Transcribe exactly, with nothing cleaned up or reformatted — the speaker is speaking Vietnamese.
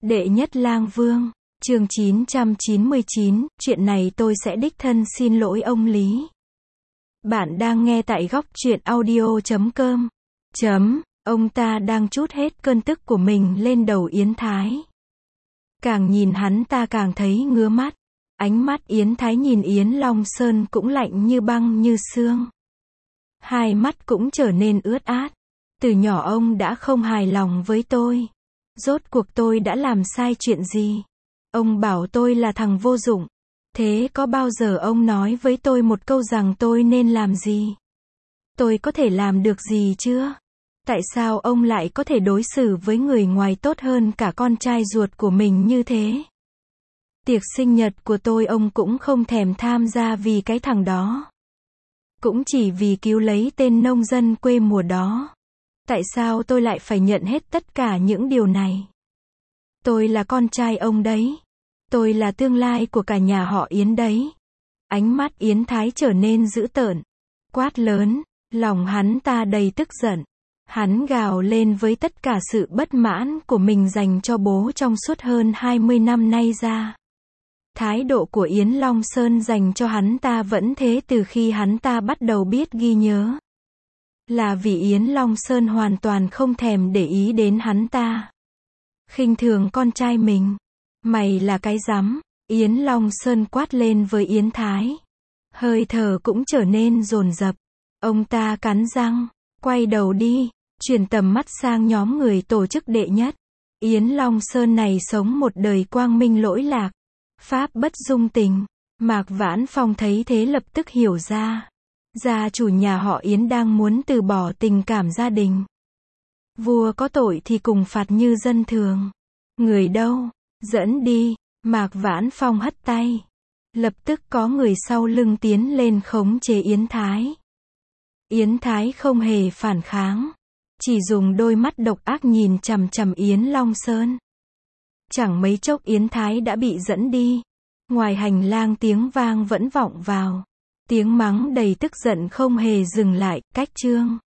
Đệ nhất lang vương, chương chín trăm chín mươi chín, chuyện này tôi sẽ đích thân xin lỗi ông Lý. Bạn đang nghe tại góc truyện audio chấm com. Chấm, ông ta đang trút hết cơn tức của mình lên đầu Yến Thái. Càng nhìn hắn ta càng thấy ngứa mắt. Ánh mắt Yến Thái nhìn Yến Long Sơn cũng lạnh như băng như xương. Hai mắt cũng trở nên ướt át. Từ nhỏ ông đã không hài lòng với tôi. Rốt cuộc tôi đã làm sai chuyện gì? Ông bảo tôi là thằng vô dụng. Thế có bao giờ ông nói với tôi một câu rằng tôi nên làm gì? Tôi có thể làm được gì chưa? Tại sao ông lại có thể đối xử với người ngoài tốt hơn cả con trai ruột của mình như thế? Tiệc sinh nhật của tôi ông cũng không thèm tham gia vì cái thằng đó. Cũng chỉ vì cứu lấy tên nông dân quê mùa đó. Tại sao tôi lại phải nhận hết tất cả những điều này? Tôi là con trai ông đấy. Tôi là tương lai của cả nhà họ Yến đấy. Ánh mắt Yến Thái trở nên dữ tợn. Quát lớn, lòng hắn ta đầy tức giận. Hắn gào lên với tất cả sự bất mãn của mình dành cho bố trong suốt hơn hai mươi năm nay ra. Thái độ của Yến Long Sơn dành cho hắn ta vẫn thế từ khi hắn ta bắt đầu biết ghi nhớ. Là vì Yến Long Sơn hoàn toàn không thèm để ý đến hắn ta. Khinh thường con trai mình. Mày là cái rắm, Yến Long Sơn quát lên với Yến Thái. Hơi thở cũng trở nên dồn dập. Ông ta cắn răng, quay đầu đi, chuyển tầm mắt sang nhóm người tổ chức đệ nhất. Yến Long Sơn này sống một đời quang minh lỗi lạc, pháp bất dung tình. Mạc Vãn Phong thấy thế lập tức hiểu ra. Gia chủ nhà họ Yến đang muốn từ bỏ tình cảm gia đình. Vua có tội thì cùng phạt như dân thường. Người đâu? Dẫn đi. Mạc Vãn Phong hất tay. Lập tức có người sau lưng tiến lên khống chế Yến Thái. Yến Thái không hề phản kháng. Chỉ dùng đôi mắt độc ác nhìn chằm chằm Yến Long Sơn. Chẳng mấy chốc Yến Thái đã bị dẫn đi. Ngoài hành lang tiếng vang vẫn vọng vào. Tiếng mắng đầy tức giận không hề dừng lại, cách chương.